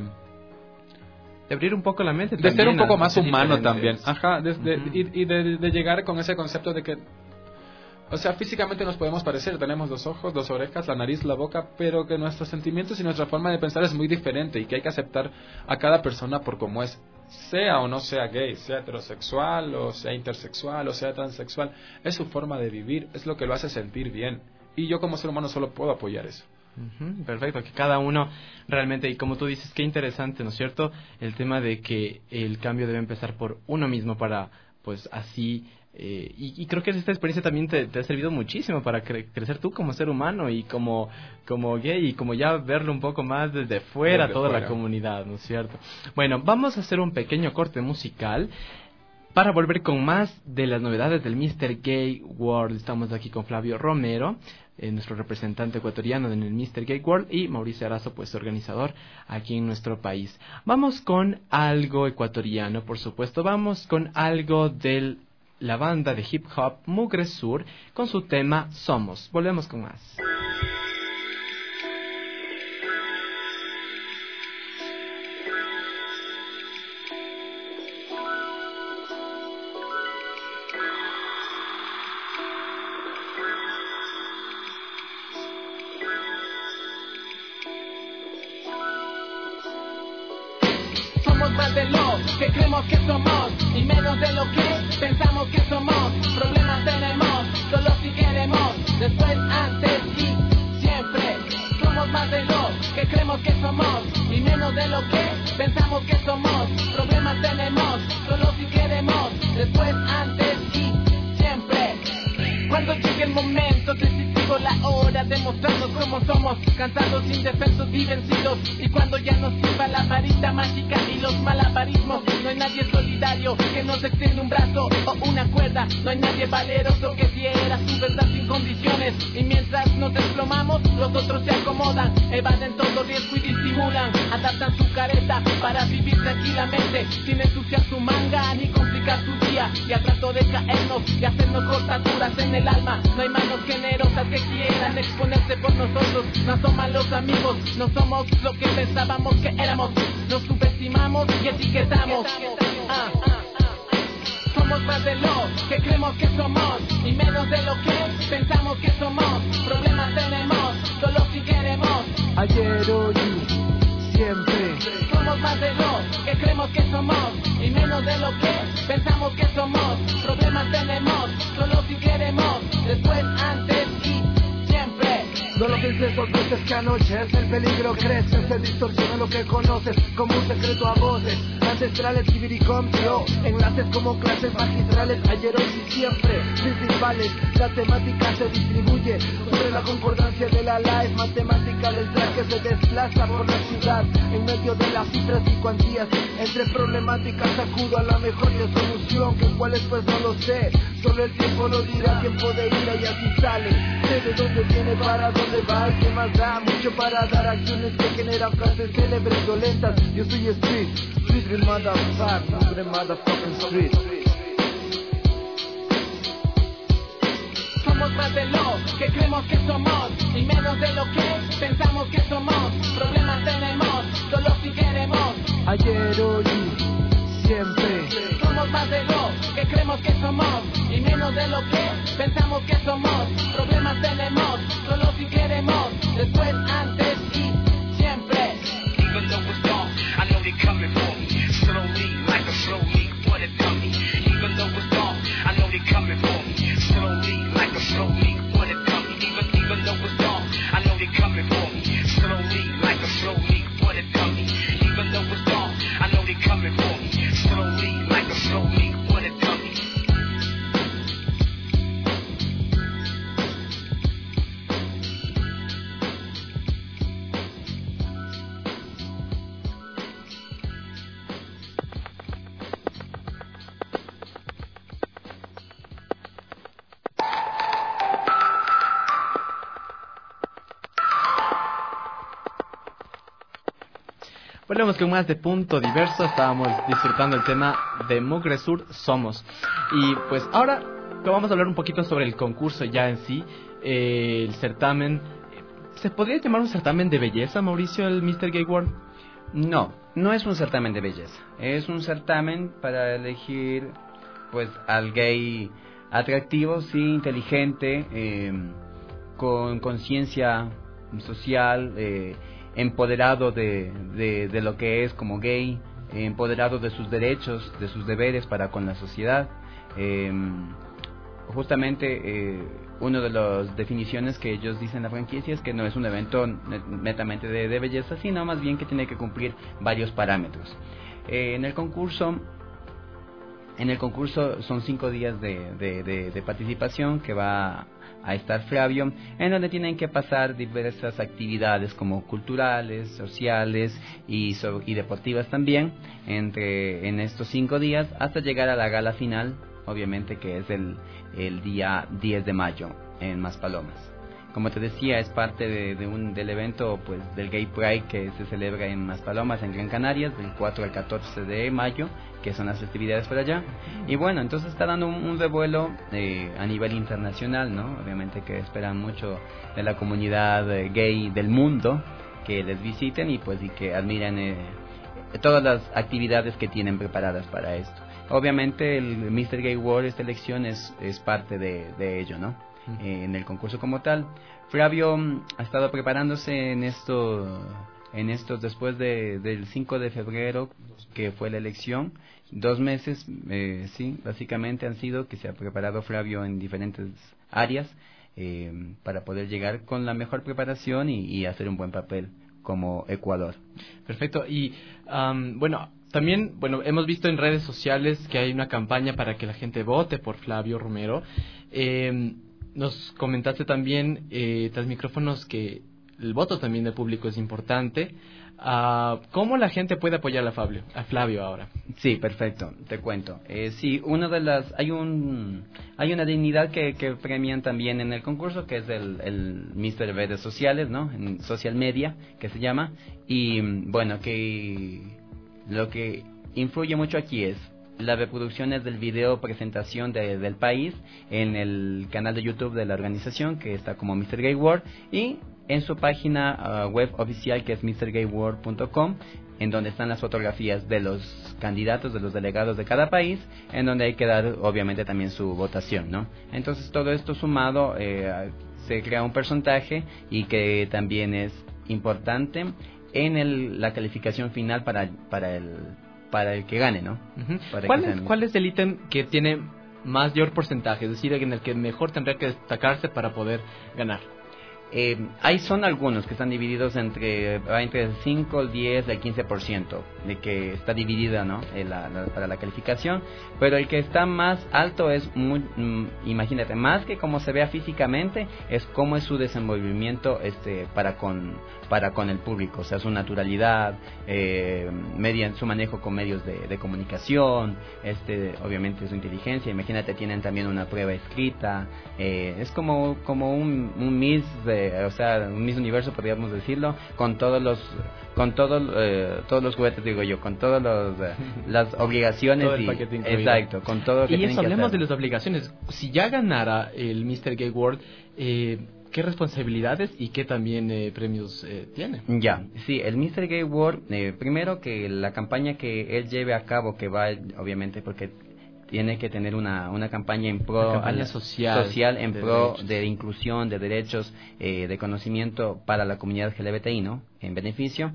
S17: de abrir un poco la mente.
S3: De ser un poco más humano
S17: diferentes.
S3: también. Ajá, de, de,
S17: Uh-huh.
S3: y, y de, de llegar con ese concepto de que... O sea, físicamente nos podemos parecer, tenemos dos ojos, dos orejas, la nariz, la boca, pero que nuestros sentimientos y nuestra forma de pensar es muy diferente y que hay que aceptar a cada persona por como es. Sea o no sea gay, sea heterosexual o sea intersexual o sea transexual, es su forma de vivir, es lo que lo hace sentir bien. Y yo como ser humano solo puedo apoyar eso.
S17: Uh-huh, perfecto, que cada uno realmente, y como tú dices, qué interesante, ¿no es cierto? El tema de que el cambio debe empezar por uno mismo para, pues así, eh, y, y creo que esta experiencia también te, te ha servido muchísimo para cre- crecer tú como ser humano y como, como gay y como ya verlo un poco más desde fuera,
S3: Desde
S17: toda
S3: fuera.
S17: la comunidad, ¿no es cierto? Bueno, vamos a hacer un pequeño corte musical para volver con más de las novedades del mister Gay World. Estamos aquí con Flavio Romero, eh, nuestro representante ecuatoriano en el mister Gay World, y Mauricio Arazo, pues organizador aquí en nuestro país. Vamos con algo ecuatoriano, por supuesto. Vamos con algo de la banda de hip hop Mugre Sur con su tema Somos. Volvemos con más.
S16: Somos más de lo que creemos que somos y menos de lo que pensamos que somos. Problemas tenemos, solo si queremos, después, antes y siempre. Somos más de lo que creemos que somos y menos de lo que pensamos que somos. Problemas tenemos, solo si queremos, después, antes y siempre. Cuando llegue el momento decisivo, la hora de mostrarnos cómo somos, cansados, indefensos y vencidos. Y cuando ya nos sirva la varita mágica y los malabarismos, no hay nadie solidario que nos extienda un brazo o una cuerda. No hay nadie valeroso que diera su verdad sin condiciones. Y mientras nos desplomamos, los otros se acomodan, evaden todo riesgo y disimulan, adaptan su careta para vivir tranquilamente, sin ensuciar su manga ni complicar su día. Y al rato de caernos y hacernos cortaduras en el alma, no hay manos generosas que quieran exponerse por nosotros. No son malos amigos, no somos lo que pensábamos que éramos. Nos subestimamos y etiquetamos. Ah, ah, ah. Somos más de lo que creemos que somos y menos de lo que pensamos que somos. Problemas tenemos, solo si queremos.
S4: Ayer, hoy, siempre.
S16: Somos más de lo que creemos que somos y menos de lo que pensamos que somos. Problemas tenemos, solo si queremos. Después, antes y siempre.
S4: No lo pienses dos veces que anochece, el peligro crece, se distorsiona lo que conoces como un secreto a voces. Ancestrales y viricomio, enlaces como clases magistrales, ayer, hoy y siempre, principales. La temática se distribuye sobre la concordancia de la life, matemática del traje se desplaza por la ciudad, en medio de las cifras y cuantías, entre problemáticas acudo a la mejor solución, que cuál es pues no lo sé, solo el tiempo lo dirá, tiempo de ira y así sale, sé de dónde viene, para dónde va, qué más da, mucho para dar, acciones que generan frases célebres violentas, yo soy street, street real motherfucker, real motherfucking street.
S16: Somos más de lo que creemos que somos y menos de lo que pensamos que somos. Problemas tenemos, solo si queremos.
S4: Ayer, hoy, siempre.
S16: Somos más de lo que creemos que somos y menos de lo que pensamos que somos. Problemas tenemos, solo si queremos. Después, antes y siempre.
S6: Even though it's dark, I know they coming for me. Slowly, like a slow leak, what a dummy. Even though it's dark, I know they coming for me. Slowly, like a slow leak, what a dummy. Even, even though it's dark, I know they coming for me. Slowly, like a slow leak, what a dummy. Even though it's dark, I know they coming for me. Slowly, like a slow leak, what a dummy.
S17: Volvemos con más de Punto Diverso. Estábamos disfrutando el tema de Mugre Sur Somos. Y pues ahora vamos a hablar un poquito sobre el concurso ya en sí. Eh, el certamen. ¿Se podría llamar un certamen de belleza, Mauricio, el mister Gay World?
S2: No, no es un certamen de belleza. Es un certamen para elegir pues al gay atractivo, sí, inteligente, eh, con conciencia social, eh, empoderado de, de, de lo que es como gay, eh, empoderado de sus derechos, de sus deberes para con la sociedad. Eh, justamente eh, una de las definiciones que ellos dicen en la franquicia es que no es un evento netamente de, de belleza, sino más bien que tiene que cumplir varios parámetros. Eh, en el concurso En el concurso son cinco días de, de, de, de participación que va a estar Flavio, en donde tienen que pasar diversas actividades como culturales, sociales y, so, y deportivas también, entre en estos cinco días, hasta llegar a la gala final, obviamente que es el, el día diez de mayo en Maspalomas. Como te decía, es parte de, de un, del evento pues del Gay Pride que se celebra en Maspalomas, en Gran Canarias, del cuatro al catorce de mayo, que son las festividades por allá. Y bueno, entonces está dando un, un revuelo eh, a nivel internacional, ¿no? Obviamente que esperan mucho de la comunidad eh, gay del mundo que les visiten y pues y que admiren eh, todas las actividades que tienen preparadas para esto. Obviamente el mister Gay World, esta elección es, es parte de, de ello, ¿no? Eh, en el concurso como tal. Flavio ha estado preparándose en esto, en estos después de, del cinco de febrero, que fue la elección. Dos meses, eh, sí, básicamente han sido que se ha preparado Flavio en diferentes áreas eh, para poder llegar con la mejor preparación y, y hacer un buen papel como Ecuador.
S17: Perfecto. Y um, bueno, también, bueno, hemos visto en redes sociales que hay una campaña para que la gente vote por Flavio Romero. Eh, Nos comentaste también, eh, tras micrófonos, que el voto también del público es importante. Uh, ¿Cómo la gente puede apoyar a Flavio, a Flavio ahora?
S2: Sí, perfecto, te cuento. Eh, sí, una de las, hay un, hay una dignidad que, que premian también en el concurso, que es el, el mister Redes Sociales, ¿no? En social media, que se llama. Y bueno, que lo que influye mucho aquí es las reproducciones del video presentación de, del país en el canal de YouTube de la organización, que está como mister Gay World, y en su página uh, web oficial, que es mister gay world punto com, en donde están las fotografías de los candidatos, de los delegados de cada país, en donde hay que dar obviamente también su votación, ¿no? Entonces todo esto sumado eh, se crea un porcentaje y que también es importante en el, la calificación final para, para, el, para el que gane, ¿no?
S17: Uh-huh.
S2: Para
S17: ¿Cuál,
S2: que
S17: es,
S2: sean...
S17: ¿Cuál es el ítem que tiene mayor porcentaje? Es decir, en el que mejor tendría que destacarse para poder ganar.
S2: Eh, hay son algunos que están divididos entre entre el cinco, el diez, el quince por ciento de que está dividida, ¿no? Eh, la, la, para la calificación, pero el que está más alto es muy, mm, imagínate, más que cómo se vea físicamente, es cómo es su desenvolvimiento este para con para con el público, o sea, su naturalidad, eh, media, su manejo con medios de, de comunicación, este obviamente su inteligencia. Imagínate, tienen también una prueba escrita, eh, es como como un, un Miss de o sea, un Miss Universo, podríamos decirlo, con todos los con todos eh, todos los juguetes, digo yo, con todas eh, las obligaciones
S17: todo el
S2: y
S17: paquete incluido.
S2: Exacto, con todo lo que
S17: y
S2: tienen
S17: eso,
S2: que
S17: hablemos
S2: hacer.
S17: de las obligaciones. Si ya ganara el mister Gay World, eh, ¿qué responsabilidades y qué también eh, premios eh, tiene?
S2: Ya, sí, el mister Gay World, eh, primero que la campaña que él lleve a cabo, que va obviamente porque tiene que tener una, una campaña en pro
S17: una campaña
S2: a la,
S17: social,
S2: social en
S17: de
S2: pro
S17: derechos.
S2: de inclusión, de derechos, eh, de conocimiento para la comunidad L G B T I, ¿no? En beneficio.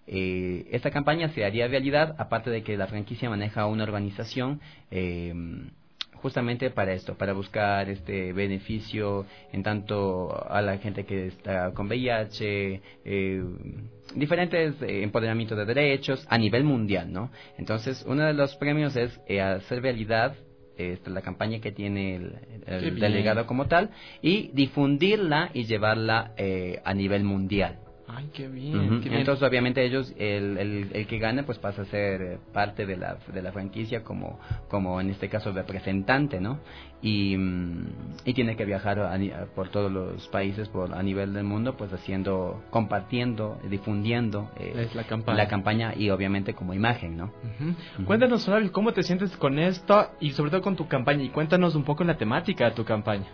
S2: Eh, esta campaña se haría realidad, aparte de que la franquicia maneja una organización eh, justamente para esto, para buscar este beneficio en tanto a la gente que está con V I H, eh, diferentes eh, empoderamientos de derechos a nivel mundial, ¿no? Entonces, uno de los premios es eh, hacer realidad eh, la campaña que tiene el, el delegado como tal y difundirla y llevarla eh, a nivel mundial.
S17: Ay, qué bien,
S2: Uh-huh.
S17: qué bien.
S2: Entonces, obviamente, ellos, el, el, el que gane, pues pasa a ser eh, parte de la, de la franquicia como, como en este caso, representante, ¿no? Y, mm, y tiene que viajar a, a, por todos los países por a nivel del mundo, pues haciendo, compartiendo, difundiendo eh,
S17: es la campaña.
S2: la campaña y obviamente como imagen, ¿no?
S17: Uh-huh.
S2: Uh-huh.
S17: Cuéntanos, Flavio, ¿cómo te sientes con esto y sobre todo con tu campaña? Y cuéntanos un poco la temática de tu campaña.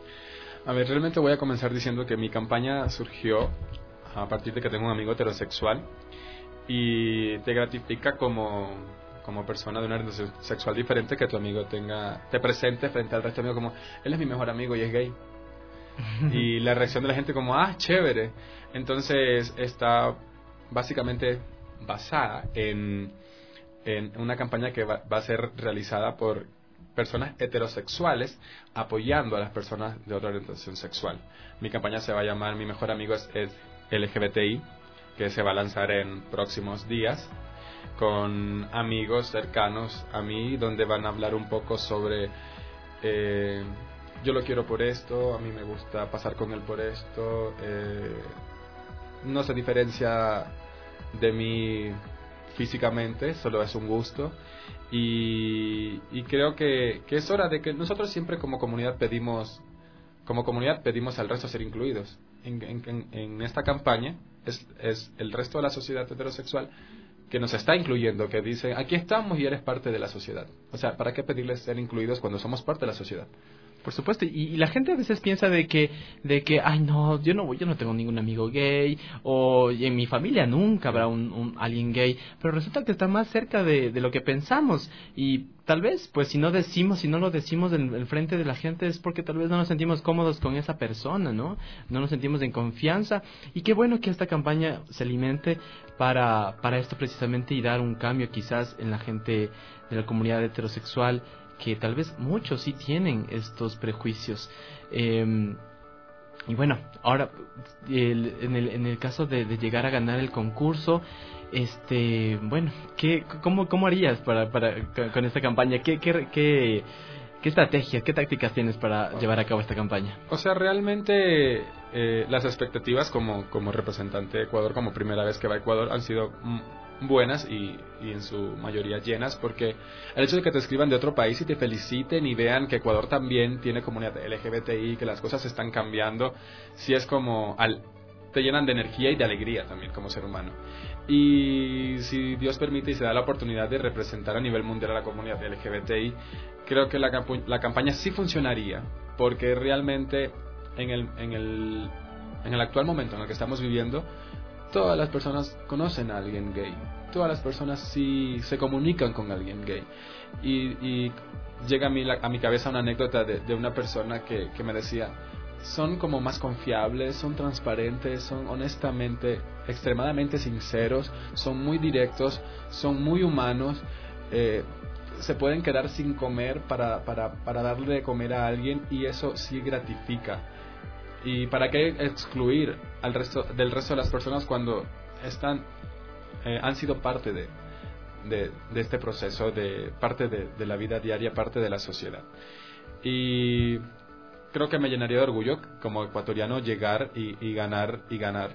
S3: A ver, realmente voy a comenzar diciendo que mi campaña surgió a partir de que tengo un amigo heterosexual y te gratifica como, como persona de una orientación sexual diferente que tu amigo tenga te presente frente al resto de amigos como él es mi mejor amigo y es gay. Y la reacción de la gente como ah, chévere. Entonces está básicamente basada en, en una campaña que va, va a ser realizada por personas heterosexuales apoyando a las personas de otra orientación sexual. Mi campaña se va a llamar Mi mejor amigo es, es L G B T I, que se va a lanzar en próximos días con amigos cercanos a mí, donde van a hablar un poco sobre eh, yo lo quiero por esto, a mí me gusta pasar con él por esto, eh, no se diferencia de mí físicamente, solo es un gusto. Y, y creo que, que es hora de que nosotros siempre como comunidad pedimos como comunidad pedimos al resto ser incluidos. En, en, en esta campaña es, es el resto de la sociedad heterosexual que nos está incluyendo, que dice, aquí estamos y eres parte de la sociedad. O sea, ¿para qué pedirles ser incluidos cuando somos parte de la sociedad?
S17: Por supuesto, y, y la gente a veces piensa de que, de que, ay no, yo no yo no tengo ningún amigo gay, o en mi familia nunca habrá un, un alguien gay, pero resulta que está más cerca de, de lo que pensamos, y tal vez, pues si no decimos, si no lo decimos en, en frente de la gente es porque tal vez no nos sentimos cómodos con esa persona, ¿no? No nos sentimos en confianza, y qué bueno que esta campaña se alimente para, para esto precisamente y dar un cambio quizás en la gente de la comunidad heterosexual, que tal vez muchos sí tienen estos prejuicios. Eh, y bueno, ahora, el, en, el, en el caso de, de llegar a ganar el concurso, este, bueno, ¿qué, cómo, ¿cómo harías para, para, con esta campaña? ¿Qué, qué, qué, qué estrategias, qué tácticas tienes para llevar a cabo esta campaña?
S3: O sea, realmente eh, las expectativas como, como representante de Ecuador, como primera vez que va a Ecuador, han sido buenas y, y en su mayoría llenas, porque el hecho de que te escriban de otro país y te feliciten y vean que Ecuador también tiene comunidad L G B T I, que las cosas están cambiando, sí es como al, te llenan de energía y de alegría también como ser humano. Y si Dios permite y se da la oportunidad de representar a nivel mundial a la comunidad L G B T I, creo que la, campu- la campaña sí funcionaría, porque realmente en el, en el, en el actual momento en el que estamos viviendo, todas las personas conocen a alguien gay. todas las personas sí se comunican con alguien gay. Y, y llega a mi, a mi cabeza una anécdota de, de una persona que, que me decía, son como más confiables, son transparentes, son honestamente, extremadamente sinceros, son muy directos, son muy humanos, eh, se pueden quedar sin comer para, para, para darle de comer a alguien, y eso sí gratifica. ¿Y para qué excluir al resto, del resto de las personas cuando están, eh, han sido parte de, de, de este proceso, de parte de, de la vida diaria, parte de la sociedad? Y creo que me llenaría de orgullo como ecuatoriano llegar y, y ganar y ganar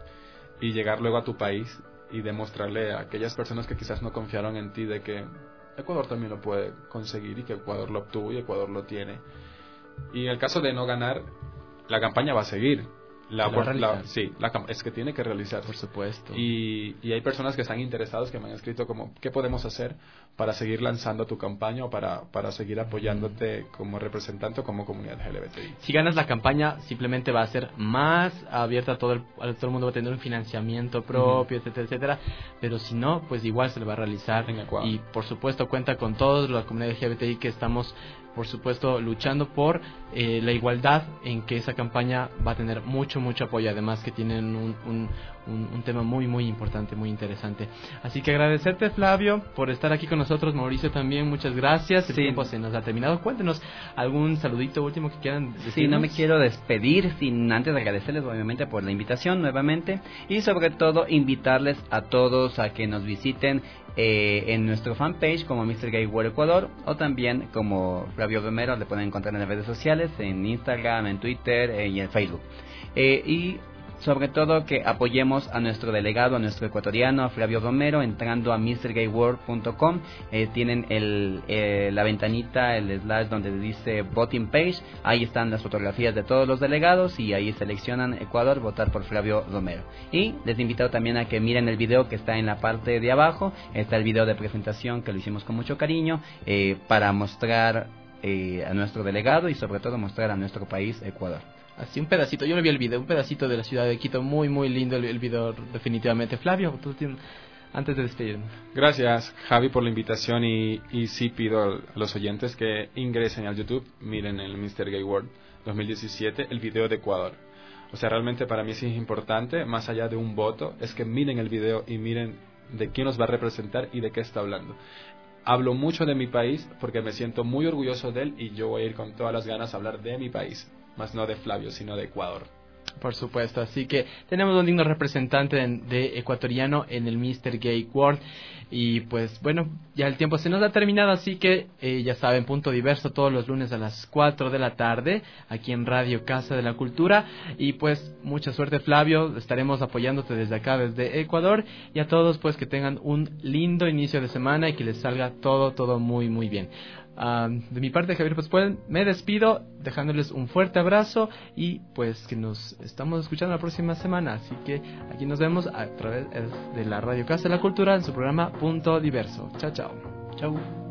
S3: y llegar luego a tu país y demostrarle a aquellas personas que quizás no confiaron en ti de que Ecuador también lo puede conseguir, y que Ecuador lo obtuvo y Ecuador lo tiene. Y en el caso de no ganar, la campaña va a seguir. La, la, la, sí, la, es que tiene que realizarse.
S17: Por supuesto.
S3: Y, y hay personas que están interesadas, que me han escrito como, ¿qué podemos hacer para seguir lanzando tu campaña o para, para seguir apoyándote mm. como representante o como comunidad L G B T I?
S17: Si ganas la campaña, simplemente va a ser más abierta a todo el, a todo el mundo, va a tener un financiamiento propio, mm. etcétera, etcétera. Pero si no, pues igual se le va a realizar. Y por supuesto cuenta con toda la comunidad L G B T I que estamos, por supuesto, luchando por eh, la igualdad, en que esa campaña va a tener mucho, mucho apoyo. Además que tienen un, un, un, un tema muy, muy importante, muy interesante. Así que agradecerte, Flavio, por estar aquí con nosotros. Mauricio también, muchas gracias. El sí. tiempo se nos ha terminado. Cuéntenos algún saludito último que quieran decirnos.
S2: Sí, no me quiero despedir sin antes agradecerles obviamente por la invitación nuevamente, y sobre todo invitarles a todos a que nos visiten Eh, en nuestro fanpage como mister Gay World Ecuador, o también como Flavio Romero. Le pueden encontrar en las redes sociales, en Instagram, en Twitter eh, y en Facebook. Eh, y sobre todo que apoyemos a nuestro delegado, a nuestro ecuatoriano, a Flavio Romero, entrando a mister gay world punto com. Eh, tienen el, eh, la ventanita, el slash donde dice voting page. Ahí están las fotografías de todos los delegados y ahí seleccionan Ecuador, votar por Flavio Romero. Y les invito también a que miren el video que está en la parte de abajo. Está el video de presentación que lo hicimos con mucho cariño eh, para mostrar eh, a nuestro delegado y sobre todo mostrar a nuestro país, Ecuador.
S17: Así un pedacito, yo no vi el video, un pedacito de la ciudad de Quito, muy muy lindo el, el video definitivamente. Flavio, tú tienes, antes de despedirnos.
S3: Gracias, Javi, por la invitación, y, y sí pido a los oyentes que ingresen al YouTube, miren el mister Gay World dos mil diecisiete, el video de Ecuador. O sea, realmente para mí sí es importante, más allá de un voto, es que miren el video y miren de quién nos va a representar y de qué está hablando. Hablo mucho de mi país porque me siento muy orgulloso de él, y yo voy a ir con todas las ganas a hablar de mi país, más no de Flavio, sino de Ecuador.
S17: Por supuesto, así que tenemos un digno representante de, de ecuatoriano en el mister Gay World. Y pues bueno, ya el tiempo se nos ha terminado, así que eh, ya saben, Punto Diverso todos los lunes a las cuatro de la tarde, aquí en Radio Casa de la Cultura. Y pues mucha suerte, Flavio, estaremos apoyándote desde acá, desde Ecuador. Y a todos pues que tengan un lindo inicio de semana y que les salga todo, todo muy, muy bien. Uh, de mi parte, Javier Pascual, me despido dejándoles un fuerte abrazo, y pues que nos estamos escuchando la próxima semana. Así que aquí nos vemos a través de la Radio Casa de la Cultura en su programa Punto Diverso. Chao, chao.
S2: Chao.